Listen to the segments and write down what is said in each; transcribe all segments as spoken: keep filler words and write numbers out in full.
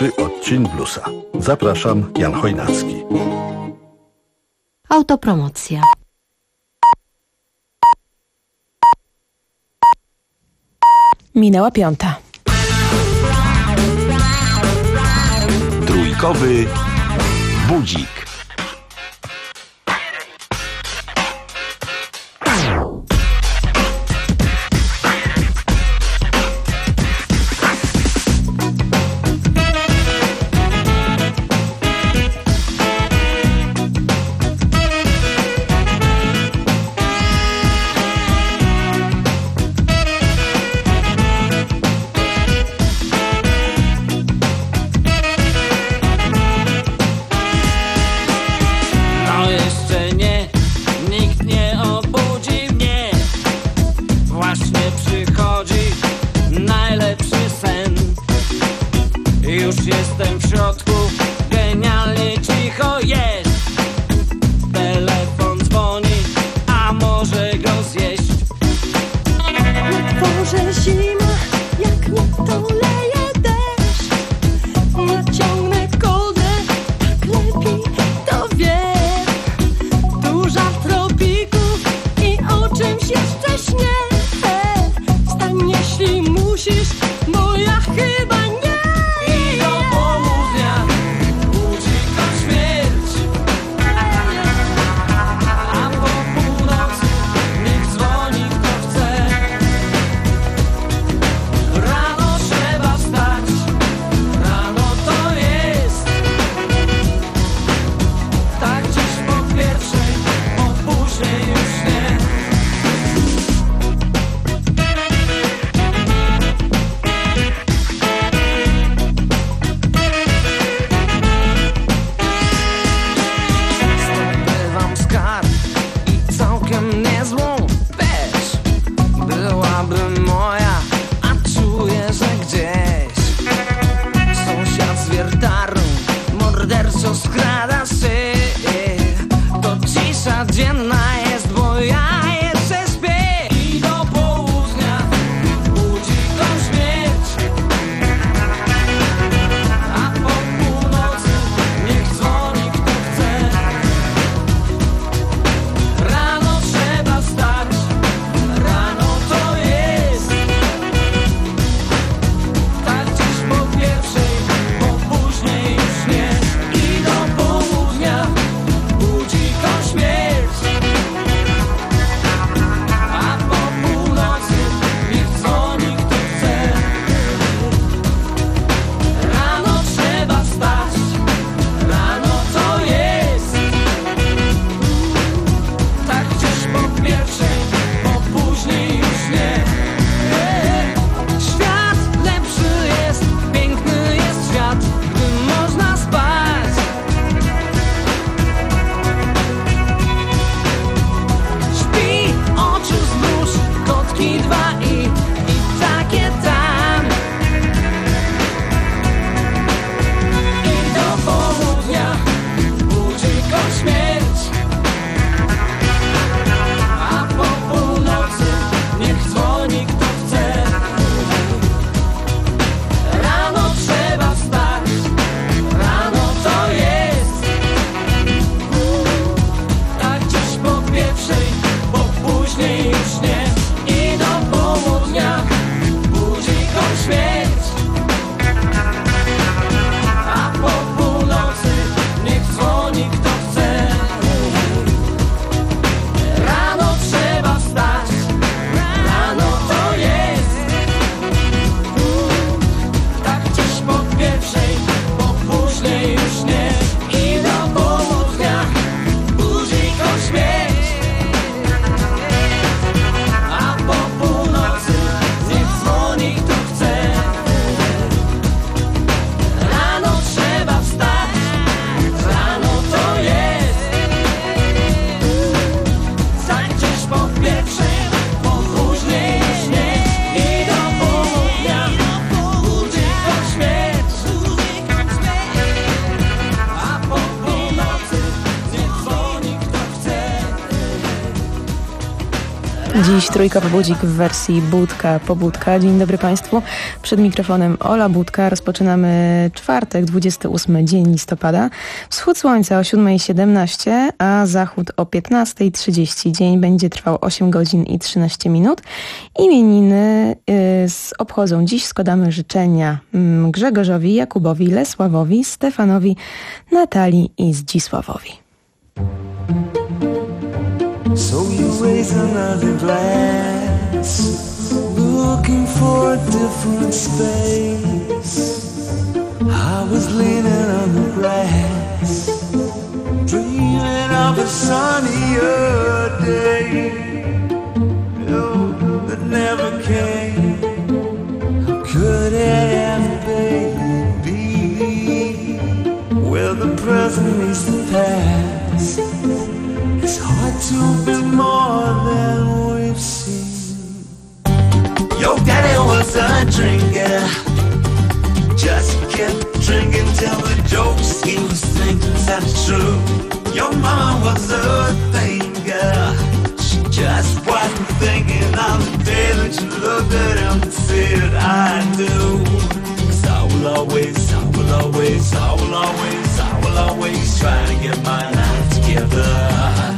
pierwszy odcień bluesa. Zapraszam, Jan Chojnacki. Autopromocja. Minęła piąta. Trójkowy budzik. Jestem w środku, genialnie cicho jest. Telefon dzwoni, a może go zjeść. Na dworze zima, jak nie to leje deszcz. Naciągnę kołdrę, tak lepiej to wiem. Duża w tropiku i o czymś jeszcze śnie. Wstań jeśli musisz, bo ja chyba nie. Dziś trójkowy budzik w wersji Budka Pobudka. Dzień dobry Państwu. Przed mikrofonem Ola Budka. Rozpoczynamy czwartek, dwudziesty ósmy dzień listopada. Wschód słońca o siódma siedemnaście, a zachód o piętnasta trzydzieści. Dzień będzie trwał osiem godzin i trzynaście minut. Imieniny y, obchodzą dziś. Składamy życzenia mm, Grzegorzowi, Jakubowi, Lesławowi, Stefanowi, Natalii i Zdzisławowi. So you raise another glass, looking for a different space. I was leaning on the grass, dreaming of a sunnier day, oh, that never came. How could it ever be, where the present meets the past? It's hard to be more than we've seen. Your daddy was a drinker, just kept drinking till the jokes he was thinking sounded true. Your mama was a thinker, she just wasn't thinking on the day that you looked at him and said, I do. 'Cause I will always, I will always, I will always, I will always try to get my life together.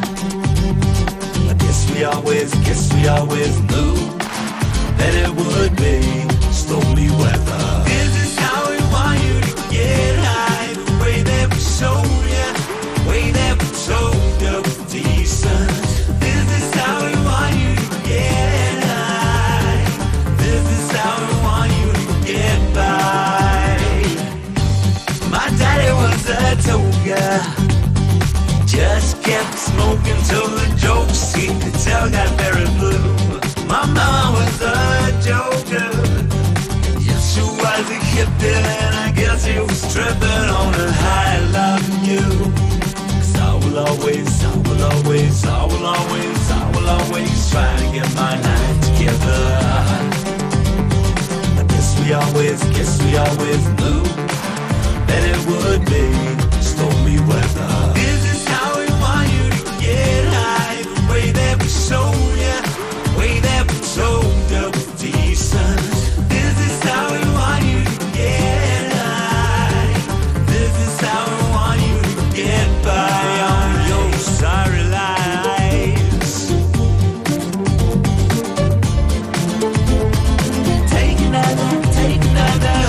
We always, guess we always knew that it would be stormy weather. This is how we want you to get high, the way that we showed you, the way that we told you was decent. This is how we want you to get high, this is how we want you to get by. My daddy was a toga, just kept smoking till the jokes he could tell got very blue. My mama was a joker, yes she was a hippie, and I guess he was tripping on a high loving you. 'Cause I will always, I will always, I will always, I will always try to get my life together. I guess we always, guess we always knew that it would be stormy weather. Show ya, way that we told you was decent. This is how we want you to get high, this is how we want you to get by on your sorry lives. Take another, take another.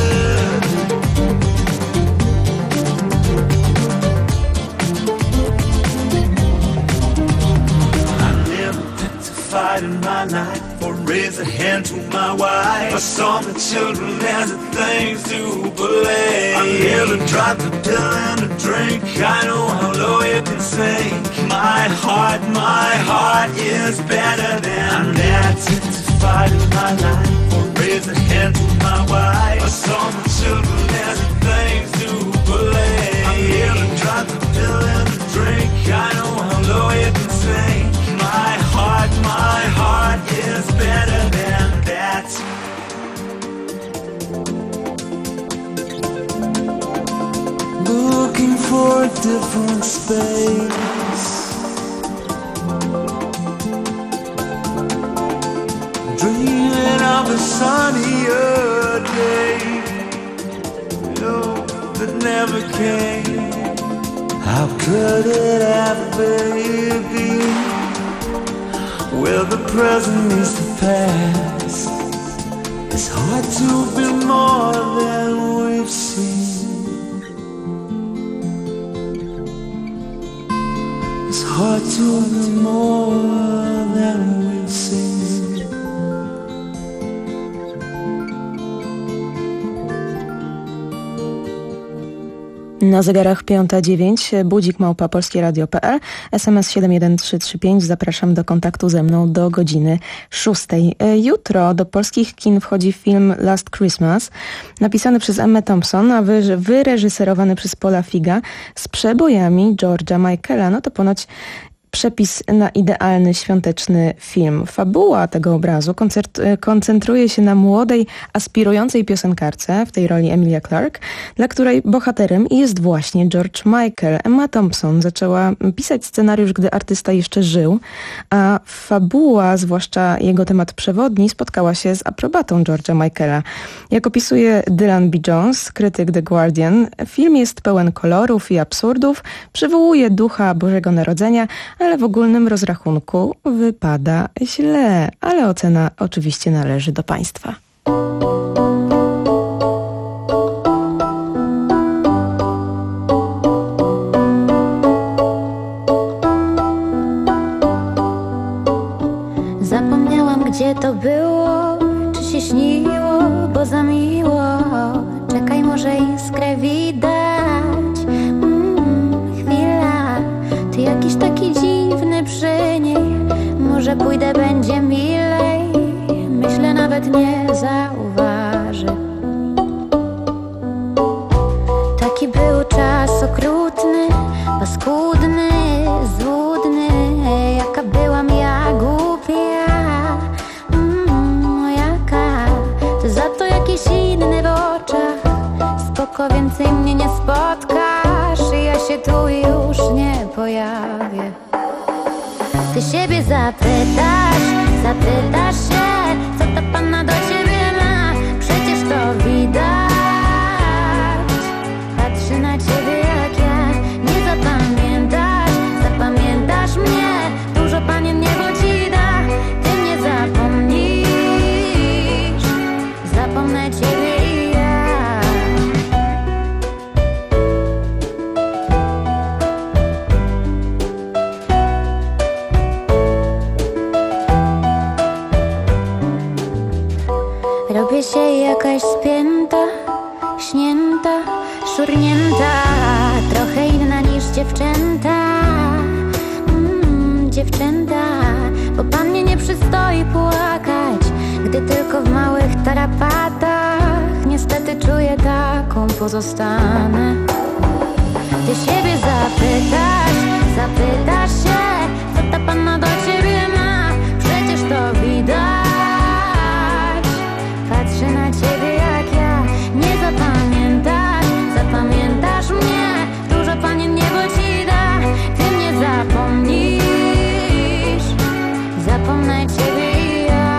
In my life, or raise a hand to my wife. I saw the children as the things to play. I never dropped a pill and a drink. I know how low you can sink. My heart, my heart is better than that. To fight in my life, or raise a hand to my wife. I saw the children as the things to play. I never dropped a pill and a drink. I know how low you can sink. My heart, my heart is better than that. Looking for a different space, dreaming of a sunnier day, oh, that never came. How could it ever be, where the present meets the past? It's hard to be more than we've seen. It's hard to be more than we've seen. Na zegarach piąta dziewięć, budzik małpa polskieradio kropka p l, S M S siedem jeden trzy trzy pięć. Zapraszam do kontaktu ze mną do godziny szóstej. Jutro do polskich kin wchodzi film Last Christmas, napisany przez Emmę Thompson, a wy, wyreżyserowany przez Paula Figa, z przebojami George'a Michaela. No to ponoć Przepis na idealny świąteczny film. Fabuła tego obrazu koncert- koncentruje się na młodej, aspirującej piosenkarce, w tej roli Emilia Clarke, dla której bohaterem jest właśnie George Michael. Emma Thompson zaczęła pisać scenariusz, gdy artysta jeszcze żył, a fabuła, zwłaszcza jego temat przewodni, spotkała się z aprobatą George'a Michaela. Jak opisuje Dylan B. Jones, krytyk The Guardian, film jest pełen kolorów i absurdów, przywołuje ducha Bożego Narodzenia, ale w ogólnym rozrachunku wypada źle, ale ocena oczywiście należy do państwa. Zapomniałam, gdzie to było, czy się śniło, bo za miło. Czekaj, może iskrę widać. Mm, chwila, ty jakiś taki dziwny przy niej. Może pójdę, będzie milej. Myślę, nawet nie zauważy. Taki był czas okrutny, paskudny, złudny. Jaka byłam ja głupia, mm, jaka. To za to jakiś inny w oczach. Spoko, więcej mnie nie spotkasz i ja się tu już nie pojawię. Ty siebie zapytasz, zapytasz się, co ta panna do ciebie ma. Przecież to widać. Patrzy na ciebie jak ja. Nie zapamiętasz, zapamiętasz mnie. Dużo panien niebo ci da. Ty mnie zapomnisz. Zapomnę ciebie i ja. Robię się jakaś spięta, śnięta, szurnięta. Trochę inna niż dziewczęta, mm, dziewczęta. Bo pan mnie nie przystoi płakać, gdy tylko w małych tarapatach. Niestety czuję, taką pozostanę. Ty siebie zapytasz, zapytasz się, co ta panna do ciebie ma. Przecież to widać. Patrzę na ciebie jak ja. Nie zapamiętasz, zapamiętasz mnie. Dużo panien niebo ci da. Ty mnie zapomnisz. Zapomnę ciebie i ja.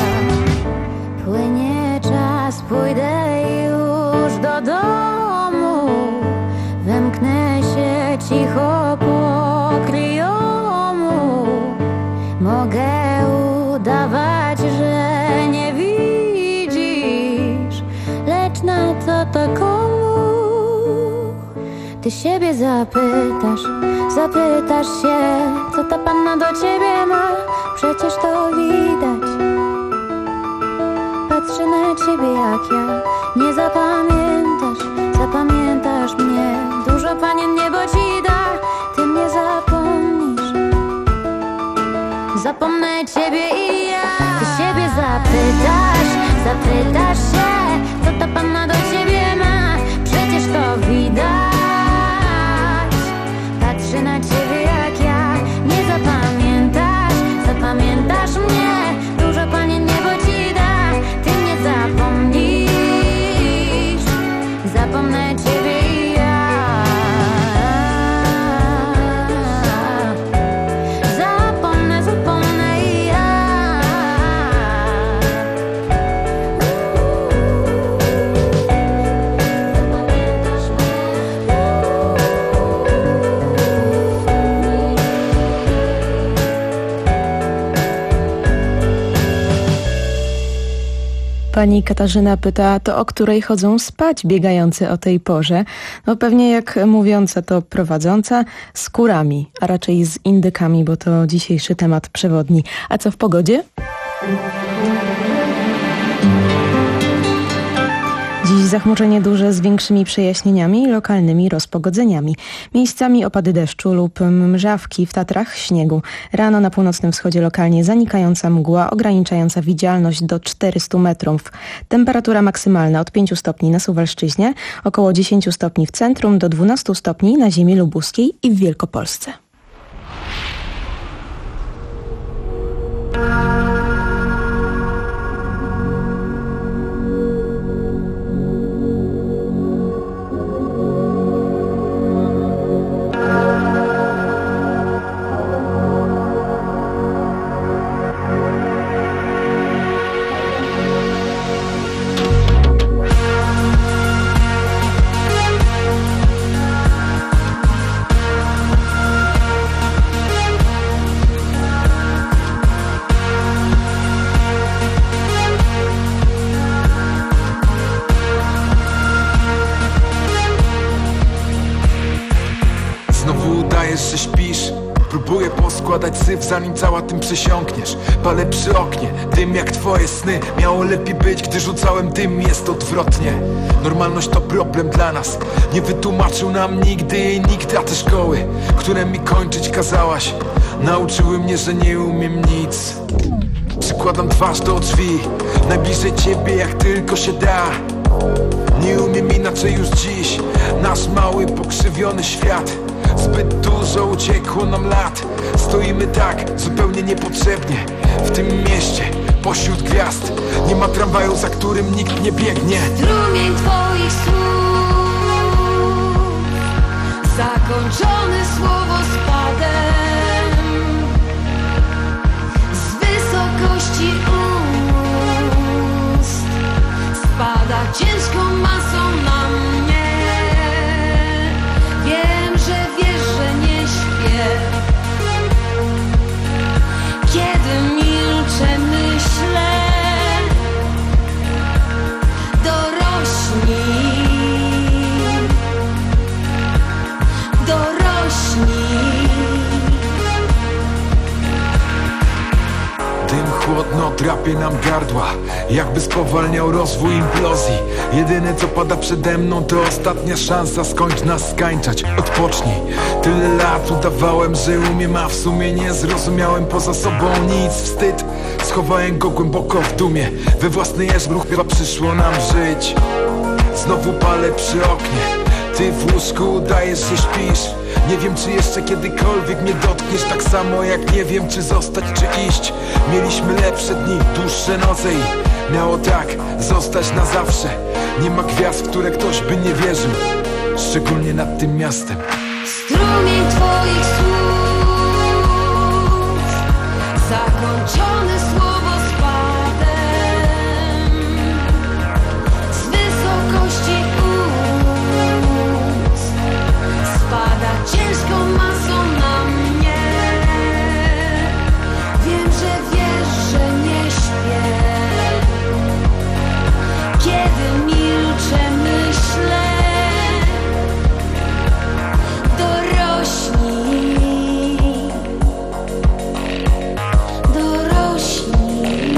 Płynie czas, pójdę już do domu. Wymknę się cicho pokryjomu. Mogę udawać, że nie widzisz, lecz na co to komu? Ty siebie zapytasz, zapytasz się, co ta panna do ciebie ma. Przecież to widać. Patrzy na ciebie jak ja. Nie zapamiętasz, zapamiętasz mnie. Dużo panien niebo ci da. Ty mnie zapomnisz. Zapomnę ciebie i ja. Ty siebie zapytasz, zapytasz się, co ta panna do ciebie ma. Przecież to widać. Patrzy na ciebie jak ja. Nie zapamiętasz, zapamiętasz mnie. Dużo panien niebo ci da. Ty mnie zapomnisz. Zapomnę ciebie i ja. Zapomnę, zapomnę i ja. Zapamiętasz mnie. Pani Katarzyna pyta, to o której chodzą spać biegający o tej porze? No pewnie jak mówiąca to prowadząca, z kurami, a raczej z indykami, bo to dzisiejszy temat przewodni. A co w pogodzie? Dziś zachmurzenie duże z większymi przejaśnieniami i lokalnymi rozpogodzeniami. Miejscami opady deszczu lub mrzawki, w Tatrach śniegu. Rano na północnym wschodzie lokalnie zanikająca mgła ograniczająca widzialność do czterystu metrów. Temperatura maksymalna od pięciu stopni na Suwalszczyźnie, około dziesięciu stopni w centrum, do dwunastu stopni na ziemi lubuskiej i w Wielkopolsce. Składać syf, zanim cała tym przesiąkniesz. Palę przy oknie, dym jak twoje sny. Miało lepiej być, gdy rzucałem dym. Jest odwrotnie. Normalność to problem dla nas. Nie wytłumaczył nam nigdy i nigdy. A te szkoły, które mi kończyć kazałaś, nauczyły mnie, że nie umiem nic. Przykładam twarz do drzwi, najbliżej ciebie jak tylko się da. Nie umiem inaczej już dziś. Nasz mały, pokrzywiony świat. Zbyt dużo uciekło nam lat. Stoimy tak, zupełnie niepotrzebnie w tym mieście, pośród gwiazd. Nie ma tramwaju, za którym nikt nie biegnie. Strumień twoich słów, zakończony słowospadem, z wysokości ust spada ciężką masą na mnie. Wiem, że wiesz, że nie śpię. Kiedy milczę, myślę, dorośnij, dorośnij. Dym chłodno drapie nam gardła, jakby spowalniał rozwój implozji. Jedyne co pada przede mną to ostatnia szansa. Skończ nas skańczać, odpocznij. Tyle lat udawałem, że umiem, a w sumie nie zrozumiałem poza sobą nic. Wstyd, schowałem go głęboko w dumie. We własny jeżbruch chyba przyszło nam żyć. Znowu palę przy oknie, ty w łóżku udajesz, że śpisz. Nie wiem, czy jeszcze kiedykolwiek mnie dotkniesz. Tak samo jak nie wiem, czy zostać, czy iść. Mieliśmy lepsze dni, dłuższe noce i miało tak zostać na zawsze. Nie ma gwiazd, w które ktoś by nie wierzył, szczególnie nad tym miastem. Strumień twoich słów, zakończony słowospadem, z wysokości ust spada ciężką masą na mnie. Wiem, że wiesz, że nie śpię. Kiedy milczę, myślę, dorośnij, dorośnij.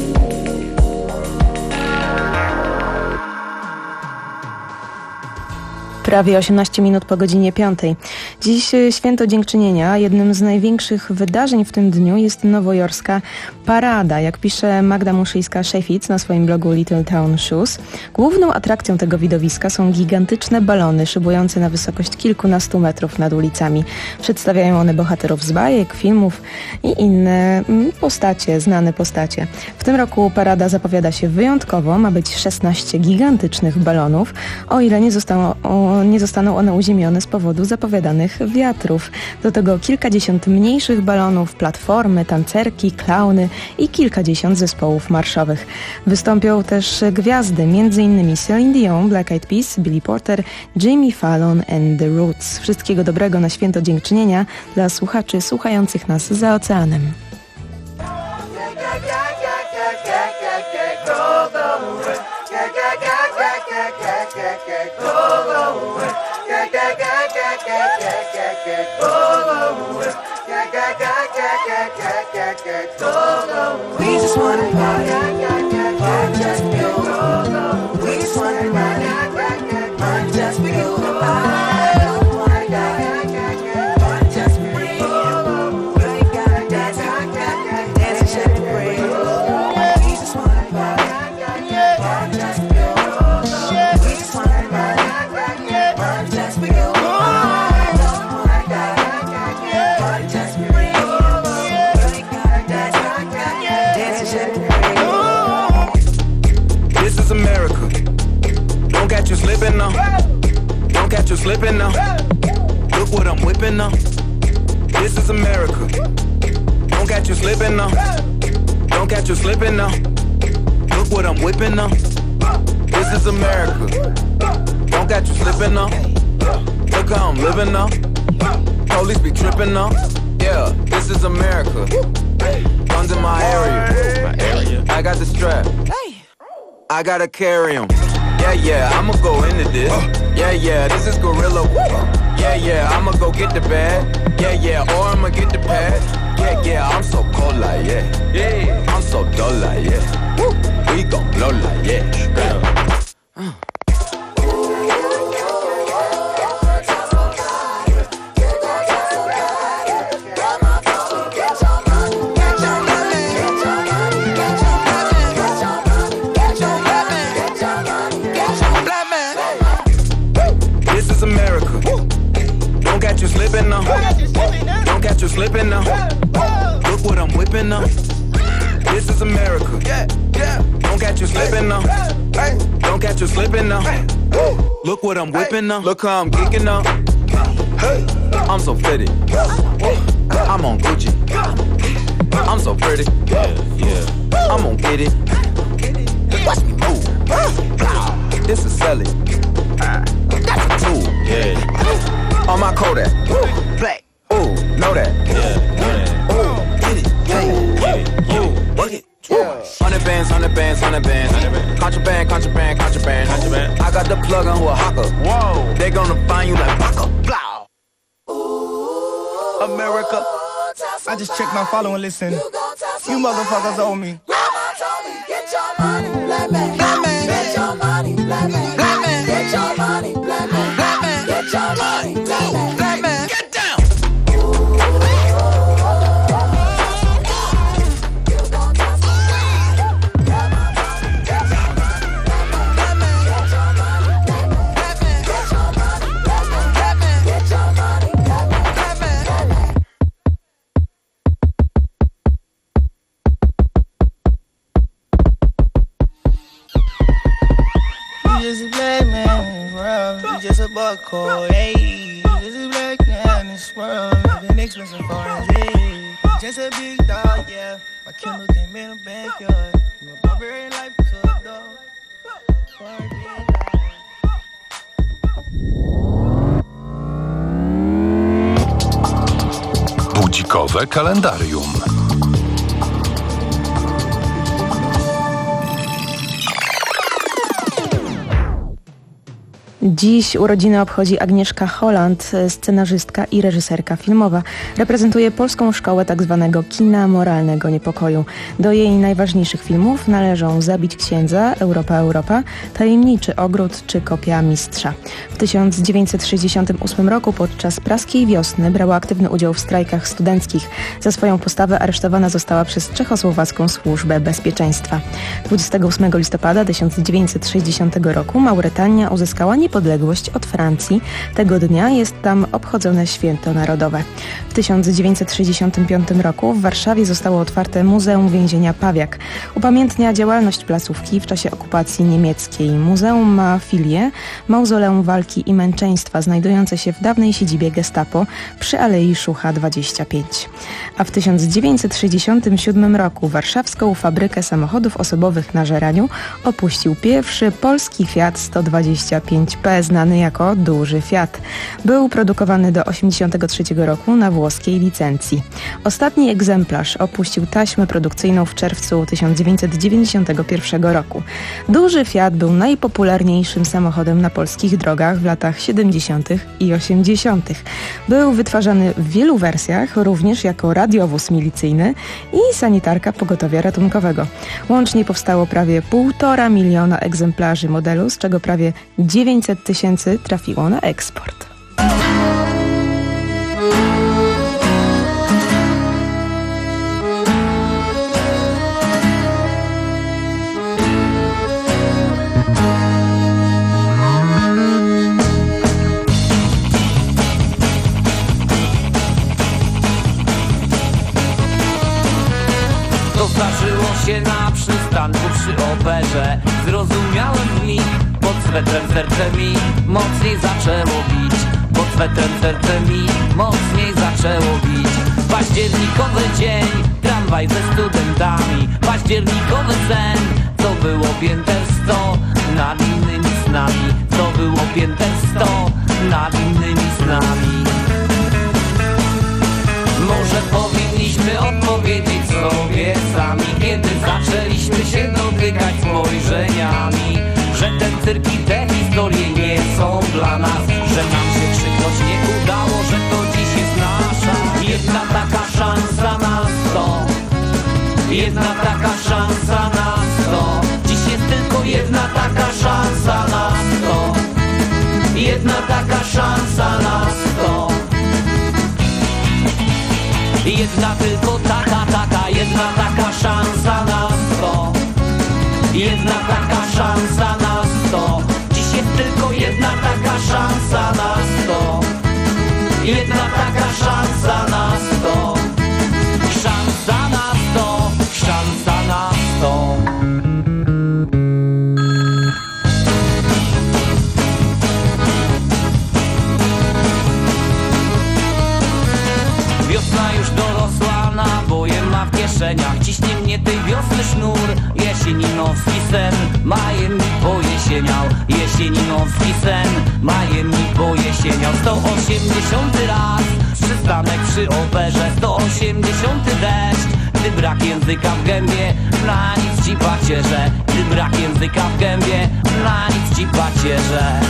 Prawie osiemnaście minut po godzinie piątej. Dziś święto Dziękczynienia. Jednym z największych wydarzeń w tym dniu jest nowojorska parada. Jak pisze Magda Muszyńska-Szejfic na swoim blogu Little Town Shoes, główną atrakcją tego widowiska są gigantyczne balony szybujące na wysokość kilkunastu metrów nad ulicami. Przedstawiają one bohaterów z bajek, filmów i inne postacie, znane postacie. W tym roku parada zapowiada się wyjątkowo. Ma być szesnaście gigantycznych balonów, o ile nie zostaną, o, nie zostaną one uziemione z powodu zapowiadanych wiatrów. Do tego kilkadziesiąt mniejszych balonów, platformy, tancerki, klauny i kilkadziesiąt zespołów marszowych. Wystąpią też gwiazdy, m.in. Celine Dion, Black Eyed Peas, Billy Porter, Jimmy Fallon and The Roots. Wszystkiego dobrego na święto Dziękczynienia dla słuchaczy słuchających nas za oceanem. We just wanna party, party just for you. We just wanna party, party just for you. I don't wanna die, party just for me. We ain't gotta dance, dance and shake the breeze. We just wanna party, party just for you. We just wanna party, party just for you. I don't wanna die, party just for me. We ain't gotta dance. you slipping now. Look what I'm whipping now. This is America. Don't catch you slipping now. Don't catch you slipping now. Look what I'm whipping now. This is America. Don't catch you slipping now. Look how I'm living now. Police be tripping now. Yeah, this is America. Guns in my area. My area. I got the strap. I gotta carry 'em. Yeah, yeah, I'ma go into this. Yeah, yeah, this is gorilla. Yeah, yeah, I'ma go get the bag. Yeah, yeah, or I'ma get the pad. Yeah, yeah, I'm so cold like yeah. Yeah, I'm so dull like yeah. We gon' blow like yeah. Uh. You slipping now. Don't catch you slipping now. Look what I'm whipping now. This is America. Yeah, yeah. Don't catch you slipping now. Don't catch you slipping now. Look what I'm whipping now. Look how I'm geeking now. I'm so fitted. I'm on Gucci. I'm so pretty. Yeah, yeah. I'm gonna get it. Watch me move. This is selling. That's a tool. Yeah. On my Kodak, black, ooh, know that, yeah, yeah. Ooh, get it, yeah, yeah, ooh, work it, yeah. Hundred bands, hundred bands, hundred bands, contraband, contraband, contraband, contraband. I got the plug on who a hawker, whoa, they gonna find you like Baka, blah. Ooh, America, I just checked my follow and listen, you motherfuckers owe me. Mama told me, get your money, black man, black man, get your money, black man, black man, get your money, black man. Get your money, black man. Black man, get down. Just a black man in this world, you just a buckhole, hey. Just a black man in this world, living expensive for his head. Just a big dog, yeah. My Kindle came in the backyard. My barbarian life to a dog. Budzikowe kalendarium. Dziś urodziny obchodzi Agnieszka Holland, scenarzystka i reżyserka filmowa. Reprezentuje polską szkołę tzw. kina moralnego niepokoju. Do jej najważniejszych filmów należą Zabić księdza, Europa, Europa, Tajemniczy ogród czy Kopia mistrza. W tysiąc dziewięćset sześćdziesiątym ósmym roku podczas praskiej wiosny brała aktywny udział w strajkach studenckich. Za swoją postawę aresztowana została przez czechosłowacką służbę bezpieczeństwa. dwudziestego ósmego listopada tysiąc dziewięćset sześćdziesiątego roku Mauretania uzyskała niepodległość od Francji. Tego dnia jest tam obchodzone święto narodowe. W tysiąc dziewięćset sześćdziesiątym piątym roku w Warszawie zostało otwarte Muzeum Więzienia Pawiak. Upamiętnia działalność placówki w czasie okupacji niemieckiej. Muzeum ma filię Mauzoleum Walki i Męczeństwa, znajdujące się w dawnej siedzibie Gestapo przy Alei Szucha dwadzieścia pięć. A w tysiąc dziewięćset sześćdziesiątym siódmym roku warszawską fabrykę samochodów osobowych na Żeraniu opuścił pierwszy polski Fiat sto dwadzieścia pięć P, znany jako Duży Fiat. Był produkowany do osiemdziesiątego trzeciego roku na włoskiej licencji. Ostatni egzemplarz opuścił taśmę produkcyjną w czerwcu tysiąc dziewięćset dziewięćdziesiątego pierwszego roku. Duży Fiat był najpopularniejszym samochodem na polskich drogach w latach siedemdziesiątych i osiemdziesiątych. Był wytwarzany w wielu wersjach, również jako radiowóz milicyjny i sanitarka pogotowia ratunkowego. Łącznie powstało prawie półtora miliona egzemplarzy modelu, z czego prawie dziewięćset tysięcy trafiło na eksport. To zdarzyło się na przystanku przy operze. Zrozumiałem w mig, pod swetrem serce mi mocniej zaczęło bić. swetrem serce mi mocniej zaczęło bić. Październikowy dzień, tramwaj ze studentami, październikowy sen, co było pięter sto nad innymi snami, co było pięter sto nad innymi snami. Może powinniśmy odpowiedzieć sobie sami, kiedy zaczęliśmy się dotykać spojrzeniami, że ten cyrk i te historie nie są dla nas, że nam się krzyknąć nie udało, że to dziś jest nasza jedna taka szansa na sto. Jedna taka szansa na sto. Dziś jest tylko jedna taka szansa na sto. Jedna taka szansa na sto. Jedna tylko taka, taka, jedna taka szansa na sto. Jedna taka szansa na sto. Dziś jest tylko jedna taka szansa na sto. Jedna taka szansa na sto. Szansa na sto. Szansa na sto. Wiosna już dorosła, naboje ma w kieszeniach. Ciśnie mnie tej wiosny sznur, jesieninowski sen majem mi pojesieniał. Jesieninowski sen majem mi pojesieniał. sto osiemdziesiąty raz przystanek przy operze, sto osiemdziesiąty deszcz, gdy brak języka w gębie, na nic ci pacierze. Gdy brak języka w gębie, na nic ci pacierze.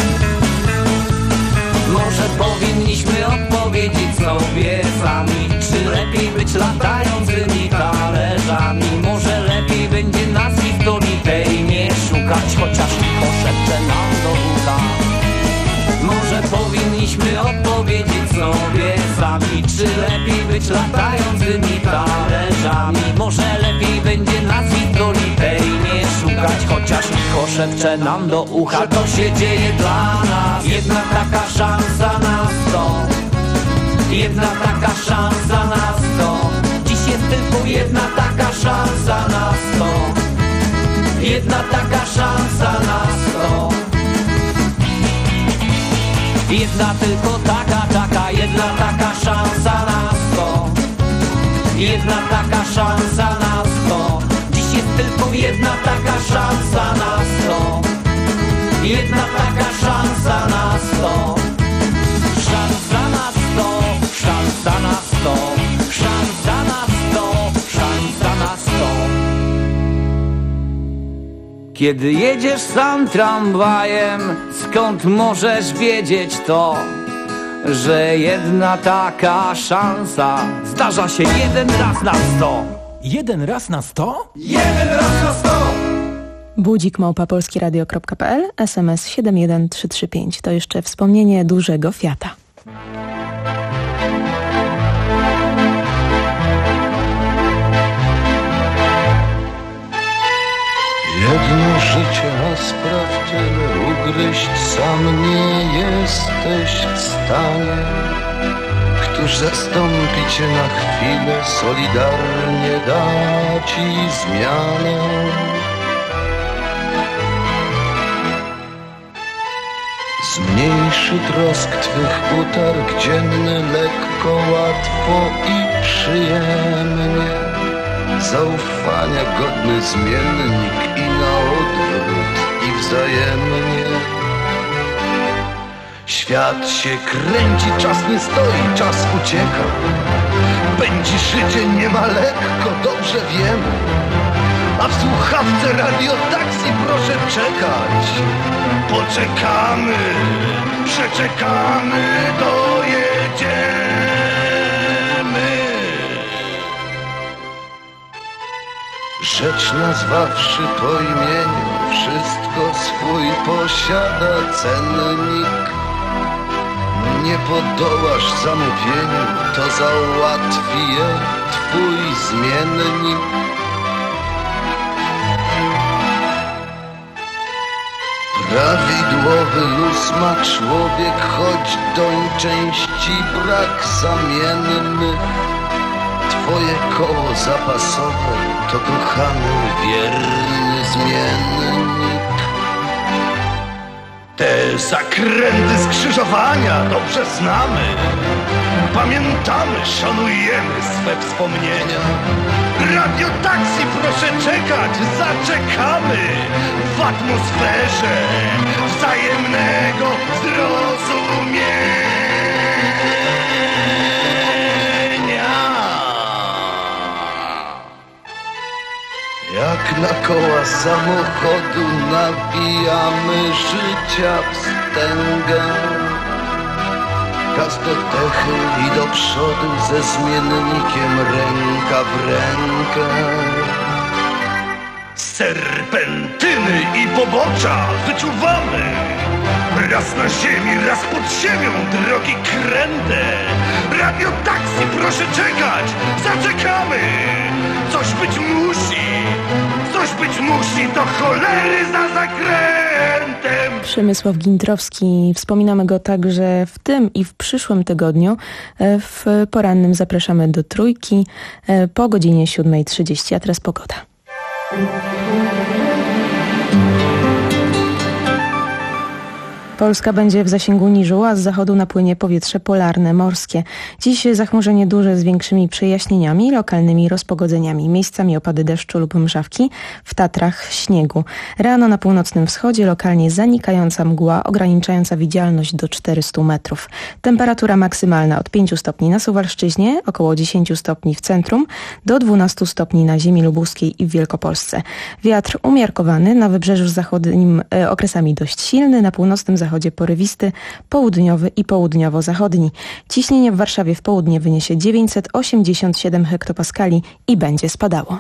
Może powinniśmy odpowiedzieć sobie sami, czy lepiej być latającymi talerzami. Może lepiej będzie nas w historii tej nie szukać, chociaż licho szepcze nam do ucha. Może powinniśmy odpowiedzieć sobie sami, czy lepiej być latającymi talerzami. Może lepiej będzie nas w historii tej nie szukać, chociaż licho szepcze nam do ucha. To się dzieje dla nas, jedna taka szansa na sto. Jedna taka szansa na sto. Dziś jest tylko jedna taka szansa na sto. Jedna taka szansa na sto. Jedna tylko taka, taka, jedna taka szansa na sto. Jedna taka szansa na sto. Dziś jest tylko jedna taka szansa na sto. Jedna taka szansa na sto. Szansa na sto, szansa na sto, szansa na sto, szansa na sto. Kiedy jedziesz sam tramwajem, skąd możesz wiedzieć to, że jedna taka szansa zdarza się jeden raz na sto. Jeden raz na sto? Jeden raz na sto! Budzik małpa polskieradio kropka p l, S M S siedem jeden trzy trzy pięć. To jeszcze wspomnienie dużego Fiata. Jedno życie na sprawdziele ugryźć sam nie jesteś w stanie. Któż zastąpi cię na chwilę, solidarnie da ci zmianę. Zmniejszy trosk twych utarg dzienny lekko, łatwo i przyjemnie. Zaufania godny zmiennik i na odwrót i wzajemnie. Świat się kręci, czas nie stoi, czas ucieka. Pędzi życie nie ma lekko, dobrze wiemy. A w słuchawce radiotaksji proszę czekać. Poczekamy, przeczekamy, dojedziemy. Rzecz nazwawszy po imieniu, wszystko swój posiada cennik. Nie podołasz zamówieniu, to załatwi je twój zmiennik. Prawidłowy luz ma człowiek, choć doń części brak zamiennych. Twoje koło zapasowe to kochany, wierny zmiennik. Te zakręty skrzyżowania dobrze znamy. Pamiętamy, szanujemy swe wspomnienia. Radio taksi, proszę czekać, zaczekamy w atmosferze wzajemnego zrozumienia. Jak na koła samochodu nabijamy życia wstęgę. Gaz do dechy i do przodu ze zmiennikiem ręka w rękę. Serpentyny i pobocza wyczuwamy. Raz na ziemi, raz pod ziemią, drogi kręte. Radio taksi, proszę czekać, zaczekamy. Coś być musi, coś być musi, do cholery za zakrętem. Przemysław Gintrowski, wspominamy go także w tym i w przyszłym tygodniu. W porannym zapraszamy do Trójki po godzinie siódma trzydzieści, a teraz pogoda. Polska będzie w zasięgu niżu, a z zachodu napłynie powietrze polarne, morskie. Dziś zachmurzenie duże z większymi przejaśnieniami, lokalnymi rozpogodzeniami. Miejscami opady deszczu lub mrzawki, w Tatrach śniegu. Rano na północnym wschodzie lokalnie zanikająca mgła, ograniczająca widzialność do czterystu metrów. Temperatura maksymalna od pięciu stopni na Suwalszczyźnie, około dziesięciu stopni w centrum, do dwunastu stopni na ziemi lubuskiej i w Wielkopolsce. Wiatr umiarkowany, na wybrzeżu zachodnim e, okresami dość silny, na północnym zachodzie porywisty, południowy i południowo-zachodni. Ciśnienie w Warszawie w południe wyniesie dziewięćset osiemdziesiąt siedem hektopaskali i będzie spadało.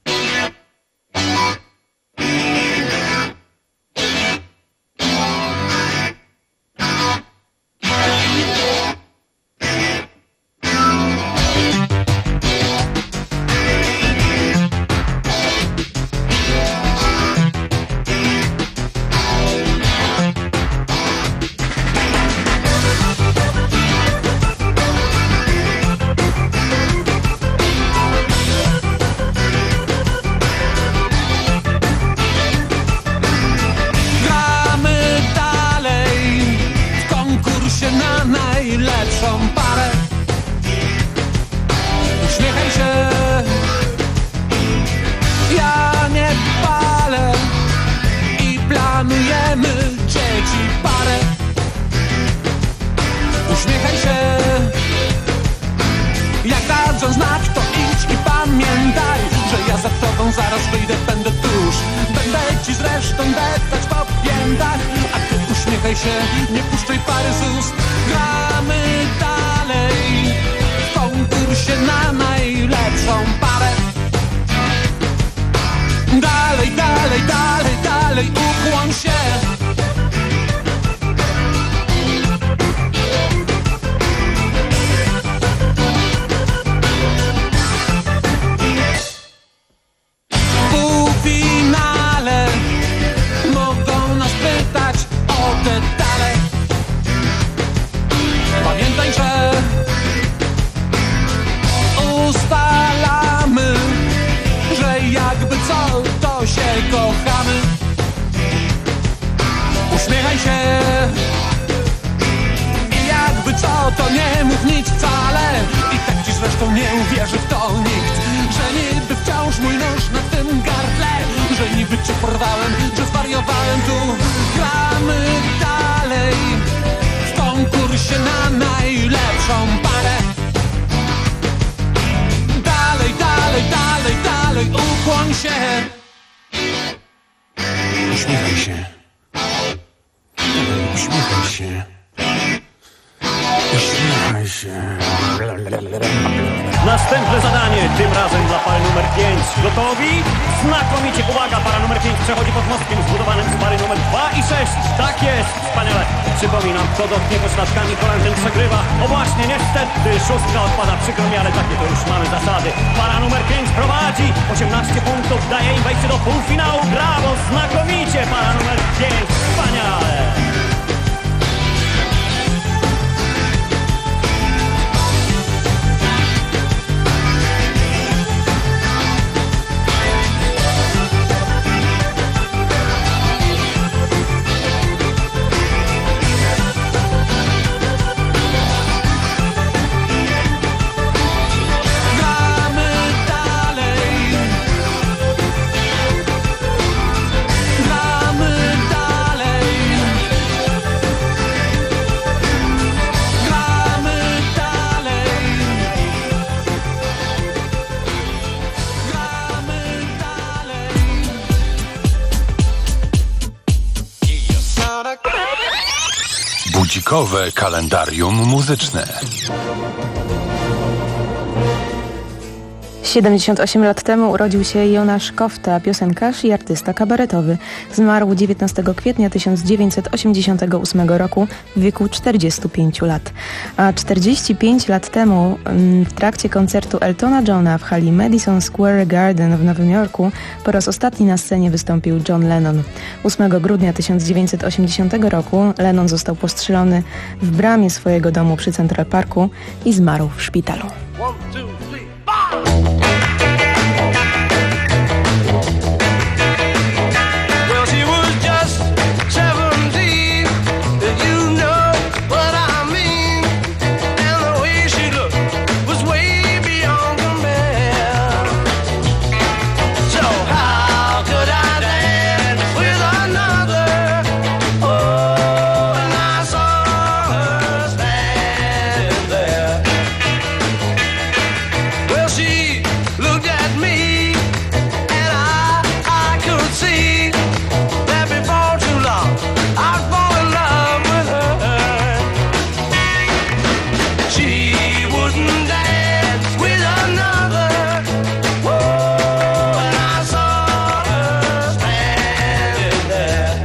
Następne zadanie, tym razem dla pary numer pięć. Gotowi? Znakomicie, uwaga, para numer pięć przechodzi pod mostkiem zbudowanym z pary numer dwa i sześć. Tak jest, wspaniale. Przypominam, kto dotknie pośladkami kolan, ten przegrywa. O właśnie, niestety, szóstka odpada, przykro mi, ale takie to już mamy zasady. Para numer pięć prowadzi, osiemnaście punktów, daje im wejście do półfinału. Brawo, znakomicie, para numer pięć, wspaniale. Wyjątkowe kalendarium muzyczne. siedemdziesiąt osiem lat temu urodził się Jonasz Kofta, piosenkarz i artysta kabaretowy. Zmarł dziewiętnastego kwietnia tysiąc dziewięćset osiemdziesiątego ósmego roku w wieku czterdziestu pięciu lat. A czterdzieści pięć lat temu w trakcie koncertu Eltona Johna w hali Madison Square Garden w Nowym Jorku po raz ostatni na scenie wystąpił John Lennon. ósmego grudnia tysiąc dziewięćset osiemdziesiątego roku Lennon został postrzelony w bramie swojego domu przy Central Parku i zmarł w szpitalu. One, two, three, well, she was just seventeen, and you know what I mean. And the way she looked was way beyond compare. So how could I dance with another? Oh, and I saw her standing there. Well, she looked at me, and I, I could see that before too long I'd fall in love with her. She wouldn't dance with another. Oh, and I saw her standing there.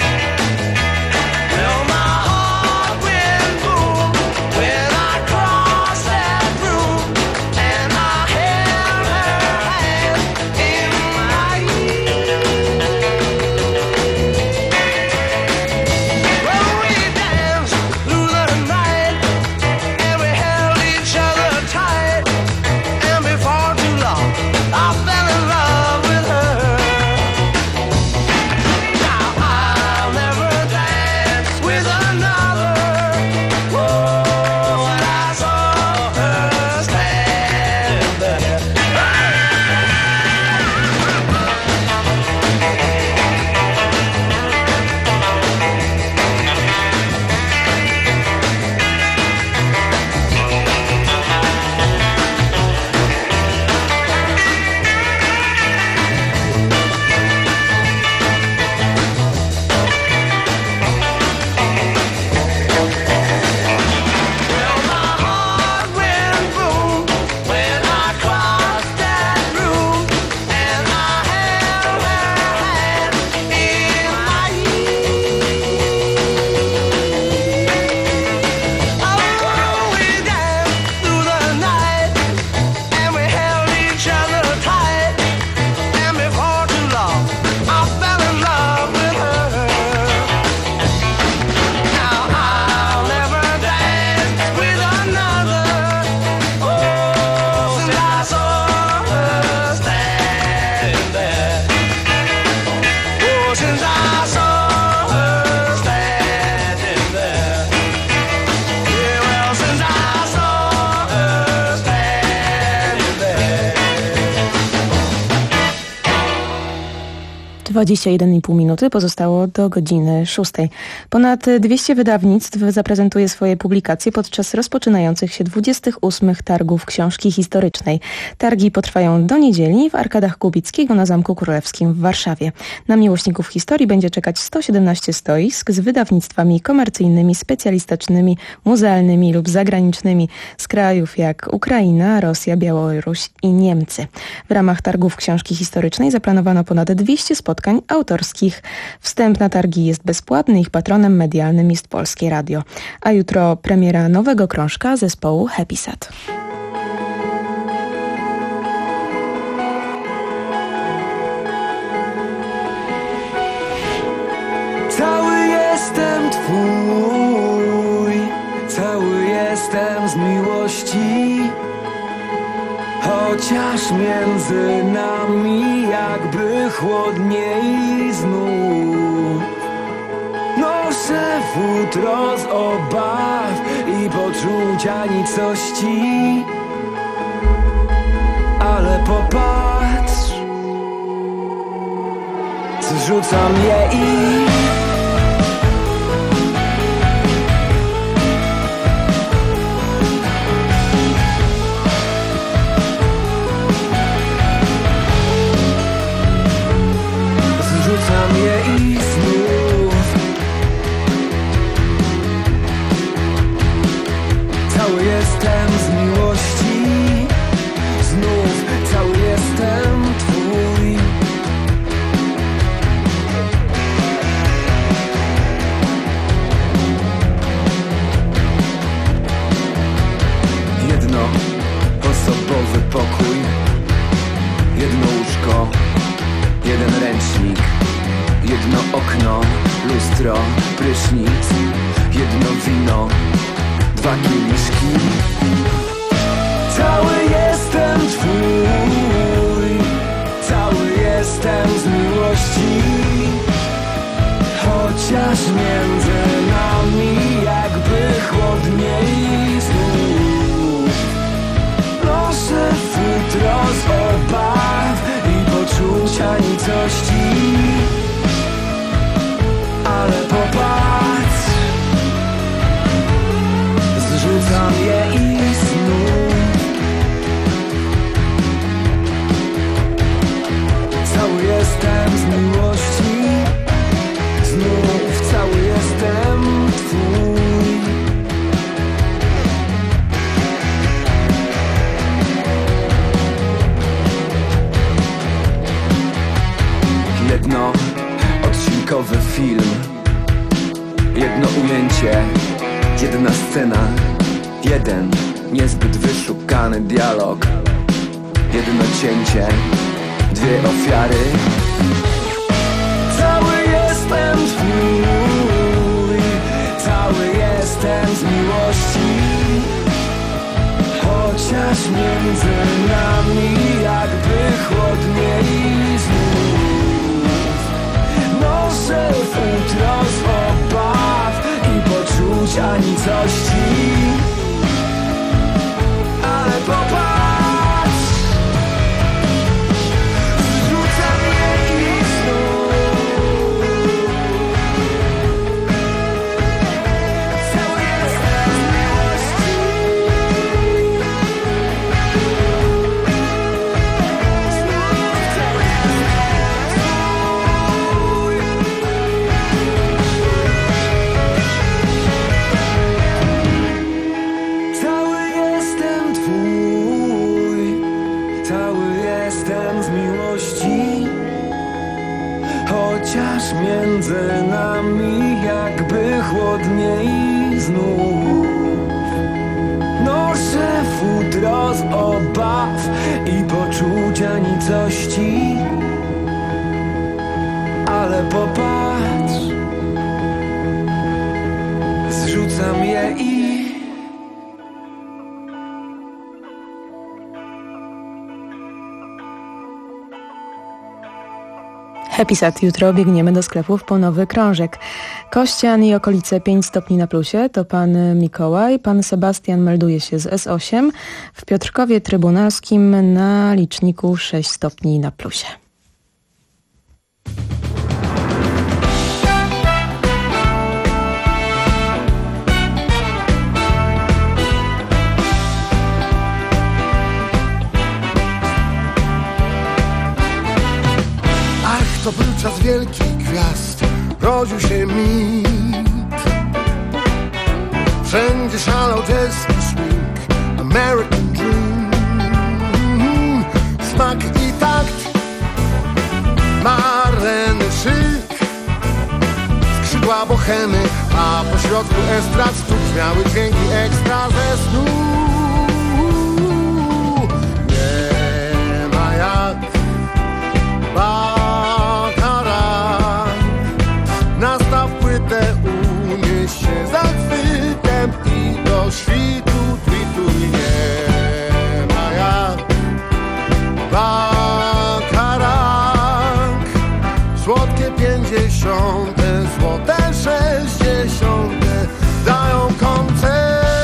Well, my heart went boom when I crossed that room, and I held her hand in mine. Well, we danced through the night, and we held each other tight, and before too long I fell in love with her. Now I'll never dance with another. Oh, and I saw her standing there. Well, my heart went boom when I crossed that room, and I held her hand in mine. Oh, we danced through the night, and we held each other tight, and before too long I fell in love with her. Now I'll never dance with another. Oh, since I saw her standing there. Oh, since I saw her standing there. Yeah, well, since I saw her standing there. dwadzieścia jeden i pół minuty pozostało do godziny szóstej. Ponad dwieście wydawnictw zaprezentuje swoje publikacje podczas rozpoczynających się dwudziestych ósmych Targów Książki Historycznej. Targi potrwają do niedzieli w Arkadach Kubickiego na Zamku Królewskim w Warszawie. Na miłośników historii będzie czekać sto siedemnaście stoisk z wydawnictwami komercyjnymi, specjalistycznymi, muzealnymi lub zagranicznymi z krajów jak Ukraina, Rosja, Białoruś i Niemcy. W ramach Targów Książki Historycznej zaplanowano ponad dwieście spotkań autorskich. Wstęp na targi jest bezpłatny, ich patronem medialnym jest Polskie Radio. A jutro premiera nowego krążka zespołu Happy Sad. Cały jestem twój, cały jestem z miłości, chociaż między nami jakby chłodniej znów. Noszę futro z obaw i poczucia nicości, ale popatrz, zrzucam je i zrzucam je i znów Cały jestem z miłości, znów cały jestem twój. Jedno osobowy pokój, jedno łóżko, jeden ręcznik, jedno okno, lustro, prysznic, jedno wino, dwa kieliszki. Cały jestem twój, cały jestem z miłości, chociaż między nami jakby chłodniej znów. Noszę futro z obaw i poczucia nicości, ale popatrz, zrzucam je i znów. Cały jestem z miłości, znów cały jestem twój. Jedno odcinkowy film, jedno ujęcie, jedna scena, jeden niezbyt wyszukany dialog, jedno cięcie, dwie ofiary. Cały jestem twój, cały jestem z miłości, chociaż między nami jakby chłodniej znów. Noszę futro z obaw i poczucia nicości, ale popatrz, zrzucam je i znów. Cały jestem z miłości, znów cały jestem twój. Cały jestem twój, cały jestem z miłości, chociaż między nami jakby chłodniej znów. Noszę futro z obaw i poczucia nicości, ale popatrz, zrzucam je i Happy Sad. Jutro biegniemy do sklepów po nowy krążek. Kościan i okolice pięć stopni na plusie, to pan Mikołaj. Pan Sebastian melduje się z S osiem. W Piotrkowie Trybunalskim na liczniku sześć stopni na plusie. To był czas wielkich gwiazd, rodził się mit. Wszędzie szalał jazz i swing, American dream. Smak i takt, Marleny szyk, skrzydła bohemy, a pośrodku estrad stóp brzmiały dźwięki ekstra ze snu. Nie ma jak unieś się zachwytem i do świtu tweetuj. Nie ma jak bakarak. Słodkie pięćdziesiąte, złote sześćdziesiąte dają koncert.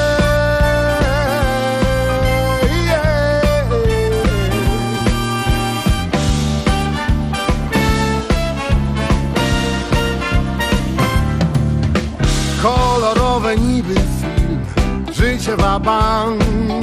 Kolorowe niby film, życie wabank.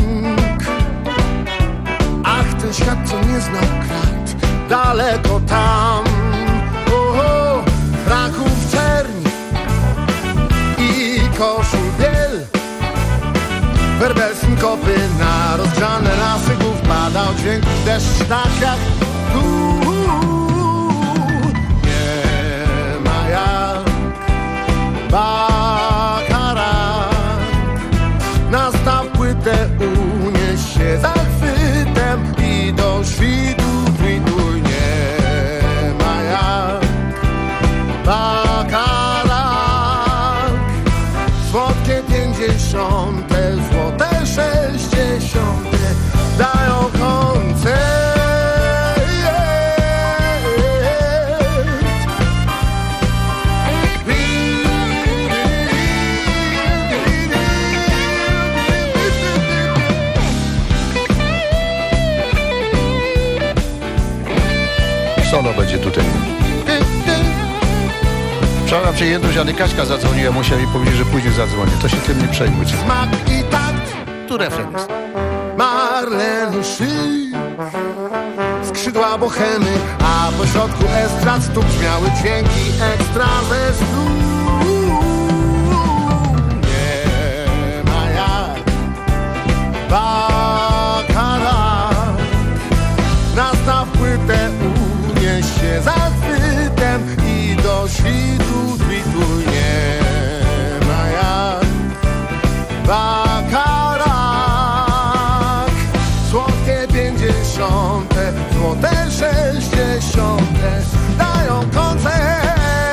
Ach, ten świat, co nie znał krat, daleko tam. Oho, fraków czerni i koszul biel, werbel synkopy na rozgrzane lasy głów padał dźwięk deszcz tak jak tu. Nie ma jak Bakarat nastaw płytę, unieś się zachwytem i do świtu tweetuj. Nie ma jak Bakarat, słodkie pięćdziesiąte, złote sześćdziesiąte dają koncert. Solo będzie tutaj. Wczoraj przy Jędruś, ale Kaśka zadzwoniła, musiał i powiedzieć, że później zadzwonię. To się tym nie przejmuj. Smak i takt, Tu refren jest. Marleny szyj, skrzydła bohemy, a po środku estrad stóp brzmiały dźwięki ekstra ze stu. Nie ma jak Bakarat nastaw płytę, unieś się zachwytem i do świtu tweetuj. Nie ma jak Bakarat, słodkie pięćdziesiąte, złote sześćdziesiąte dają koncert.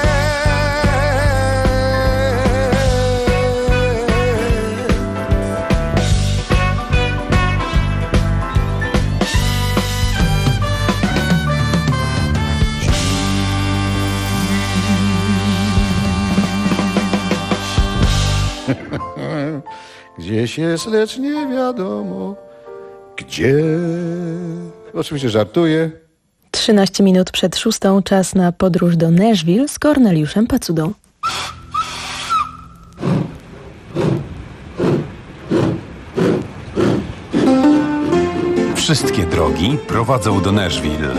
Gdzieś jest, lecz nie wiadomo gdzie. Oczywiście żartuję. trzynaście minut przed szóstą, czas na podróż do Nashville z Korneliuszem Pacudą. Wszystkie drogi prowadzą do Nashville.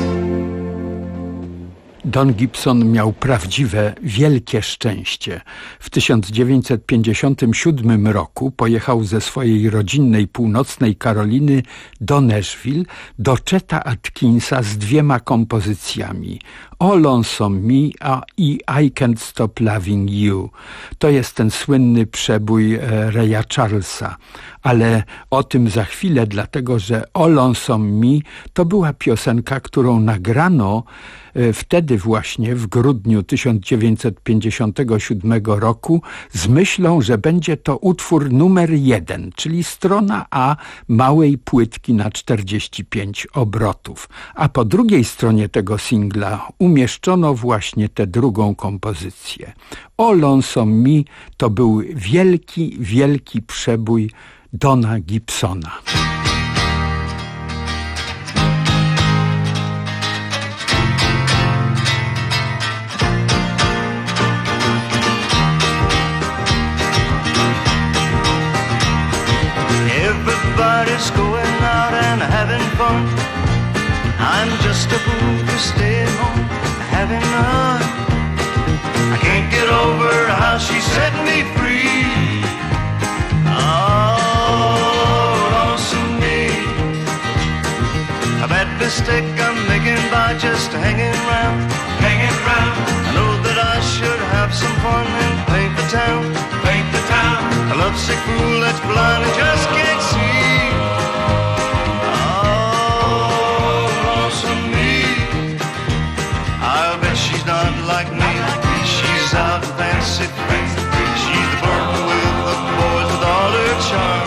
Don Gibson miał prawdziwe, wielkie szczęście. W tysiąc dziewięćset pięćdziesiątym siódmym roku pojechał ze swojej rodzinnej północnej Karoliny do Nashville, do Cheta Atkinsa z dwiema kompozycjami. All Lonesome Me i I Can't Stop Loving You. To jest ten słynny przebój Raya Charlesa. Ale o tym za chwilę, dlatego że All Lonesome Me to była piosenka, którą nagrano wtedy właśnie w grudniu tysiąc dziewięćset pięćdziesiątego siódmego roku z myślą, że będzie to utwór numer jeden, czyli strona A małej płytki na czterdzieści pięć obrotów. A po drugiej stronie tego singla umieszczono właśnie tę drugą kompozycję. All Lonesome Me to był wielki, wielki przebój Dona Gibsona. Everybody's going out and having fun. I'm just a fool to stay at home having none. I can't get over how she set me free. Oh, lonesome me. A bad mistake I'm making by just hanging round, hanging round. I know that I should have some fun and paint the town, paint the town. A lovesick fool that's blind and just can't see. Oh, lonesome me. I'll bet she's not like me. She's out fancy free. She's the burden with the boys with all her charm.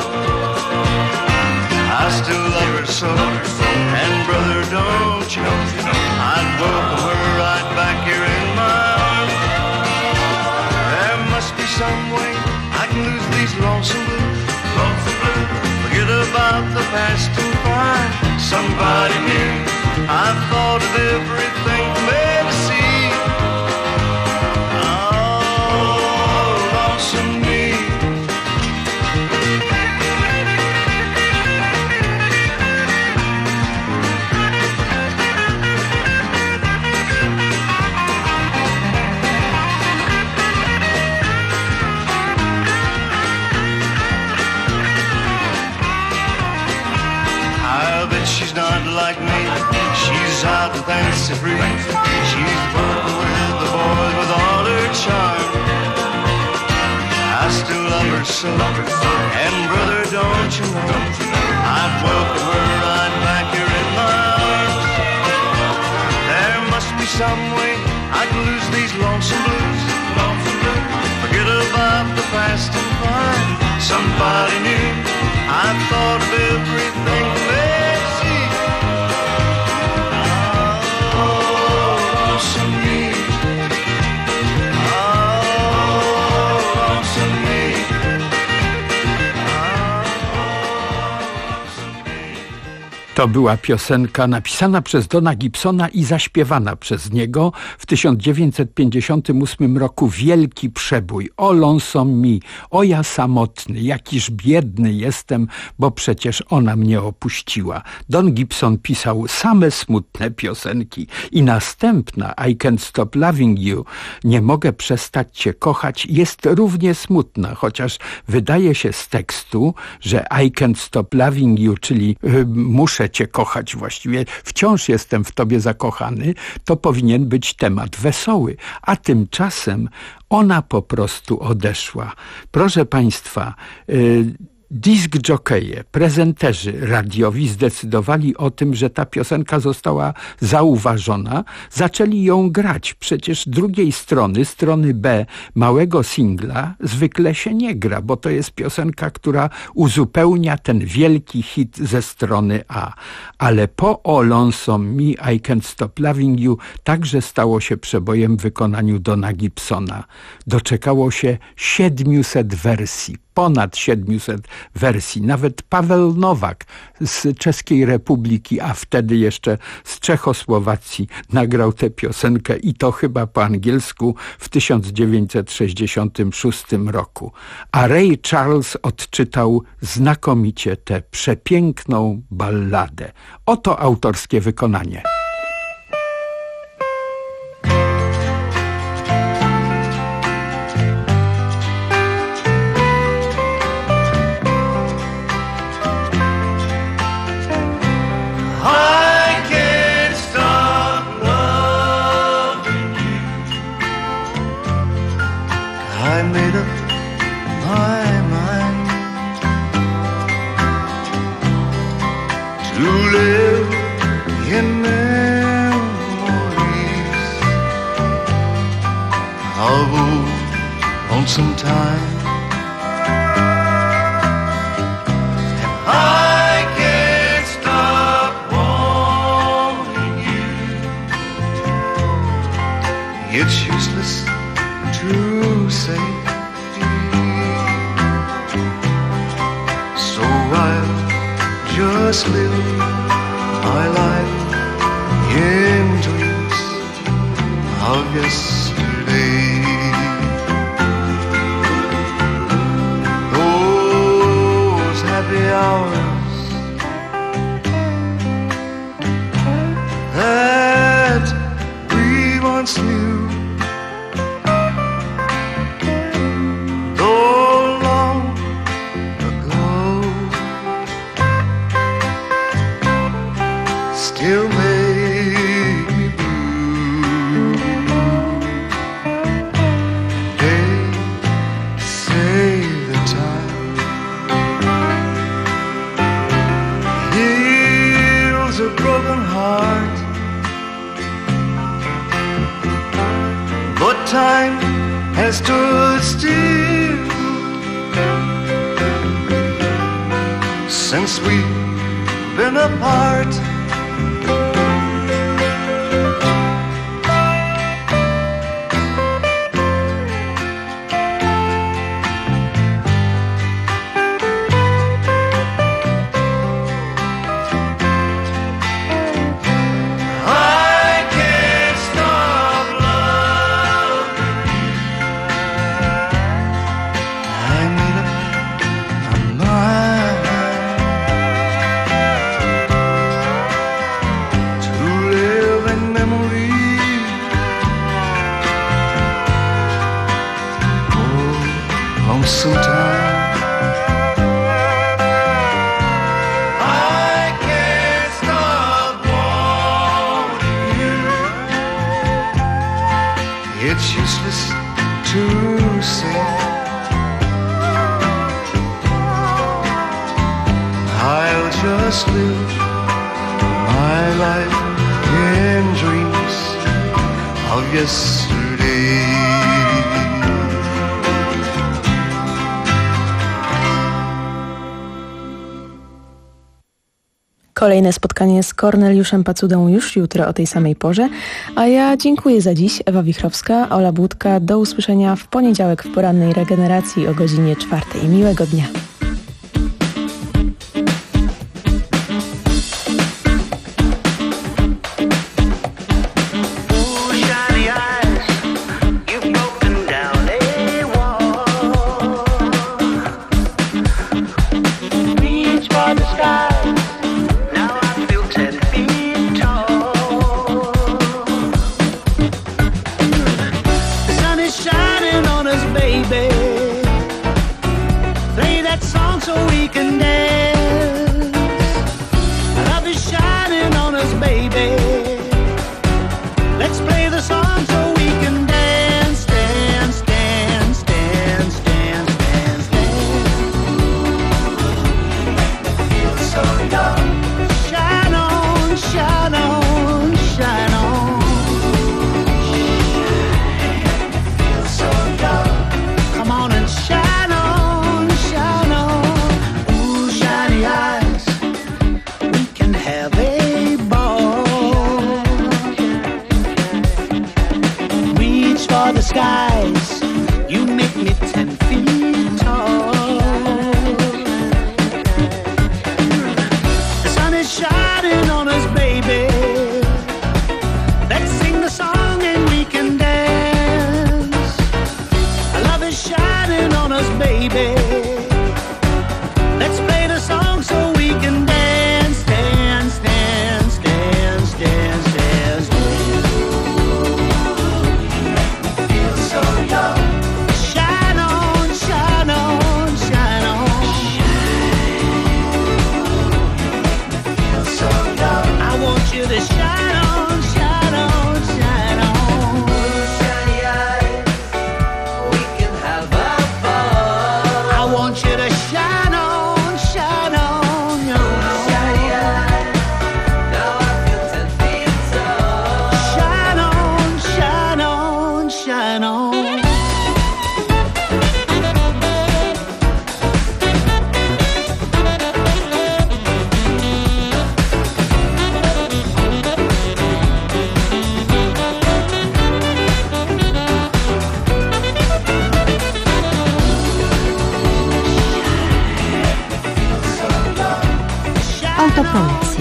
I still love her so, and brother, don't you know, I'd welcome her right back here in my arms. There must be some way I can lose these lonesome blues, lonesome blues. Forget about the past and find somebody new. I've thought of everything from A to C. Oh, lonesome me. she's not like me. She's out to fancy free. She's flirting with the boys with all her charm. I still love her so, and brother, don't you know, I'd welcome her right back here in my arms. There must be some way I can lose these lonesome blues. Lonesome blues. Forget about the past and find somebody new. I thought of everything let's see. Oh, lonesome me. Oh, lonesome me. To była piosenka napisana przez Dona Gibsona i zaśpiewana przez niego w tysiąc dziewięćset pięćdziesiątym ósmym roku. Wielki przebój. O lonesome me, o ja samotny, jakiż biedny jestem, bo przecież ona mnie opuściła. Don Gibson pisał same smutne piosenki i następna I Can't Stop Loving You, nie mogę przestać cię kochać, jest równie smutna, chociaż wydaje się z tekstu, że I Can't Stop Loving You, czyli yy, muszę cię kochać, właściwie wciąż jestem w tobie zakochany, to powinien być temat wesoły, a tymczasem ona po prostu odeszła. Proszę państwa, yy, disk jokeje, prezenterzy radiowi zdecydowali o tym, że ta piosenka została zauważona. Zaczęli ją grać. Przecież drugiej strony, strony B małego singla zwykle się nie gra, bo to jest piosenka, która uzupełnia ten wielki hit ze strony A. Ale po O Lonesome Me, I Can't Stop Loving You także stało się przebojem w wykonaniu Dona Gibsona. Doczekało się siedmiuset wersji. Ponad siedmiuset wersji. Nawet Paweł Nowak z Czeskiej Republiki, a wtedy jeszcze z Czechosłowacji, nagrał tę piosenkę i to chyba po angielsku w tysiąc dziewięćset sześćdziesiątym szóstym roku. A Ray Charles odczytał znakomicie tę przepiękną balladę. Oto autorskie wykonanie. I made up my mind to live in memories of old lonesome time. And I can't stop wanting you. It's useless to say, so I'll just live my life in dreams of yesterday. Those happy hours that we once knew, still make me blue. They say the time heals a broken heart, but time has stood still since we've been apart. just live my life in dreams of yesterday. Kolejne spotkanie z Korneliuszem Pacudą już jutro o tej samej porze, a ja dziękuję za dziś. Ewa Wichrowska, Ola Budka. Do usłyszenia w poniedziałek w porannej regeneracji o godzinie czwartej. Miłego dnia. Autopromocja.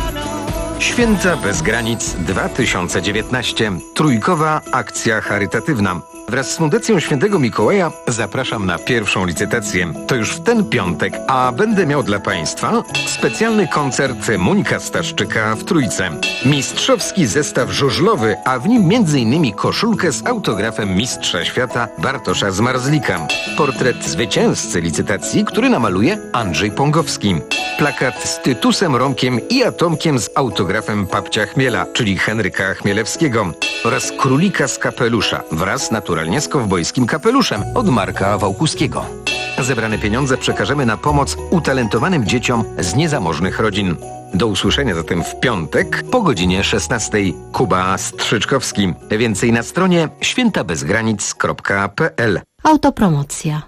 Święta bez granic dwa tysiące dziewiętnaście. Trójkowa akcja charytatywna. Wraz z Fundacją Świętego Mikołaja zapraszam na pierwszą licytację. To już w ten piątek, a będę miał dla Państwa specjalny koncert Monika Staszczyka w Trójce. Mistrzowski zestaw żużlowy, a w nim między innymi koszulkę z autografem mistrza świata Bartosza Zmarzlika. Portret zwycięzcy licytacji, który namaluje Andrzej Pągowski. Plakat z Tytusem Romkiem i Atomkiem z autografem papcia Chmiela, czyli Henryka Chmielewskiego. Oraz królika z kapelusza wraz naturalnie z kowbojskim kapeluszem od Marka Wałkuskiego. Zebrane pieniądze przekażemy na pomoc utalentowanym dzieciom z niezamożnych rodzin. Do usłyszenia zatem w piątek po godzinie szesnastej. Kuba Strzyczkowski. Więcej na stronie świętabezgranic kropka pe el. Autopromocja.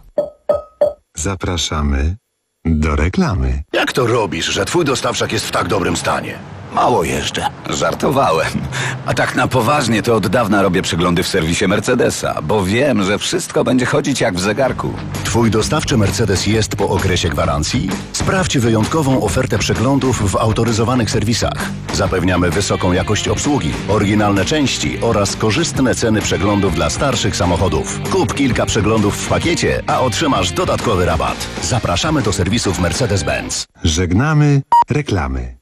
Zapraszamy do reklamy. Jak to robisz, że twój dostawczak jest w tak dobrym stanie? Mało jeszcze. Żartowałem. A tak na poważnie to od dawna robię przeglądy w serwisie Mercedesa, bo wiem, że wszystko będzie chodzić jak w zegarku. Twój dostawczy Mercedes jest po okresie gwarancji? Sprawdź wyjątkową ofertę przeglądów w autoryzowanych serwisach. Zapewniamy wysoką jakość obsługi, oryginalne części oraz korzystne ceny przeglądów dla starszych samochodów. Kup kilka przeglądów w pakiecie, a otrzymasz dodatkowy rabat. Zapraszamy do serwisów Mercedes-Benz. Żegnamy reklamy.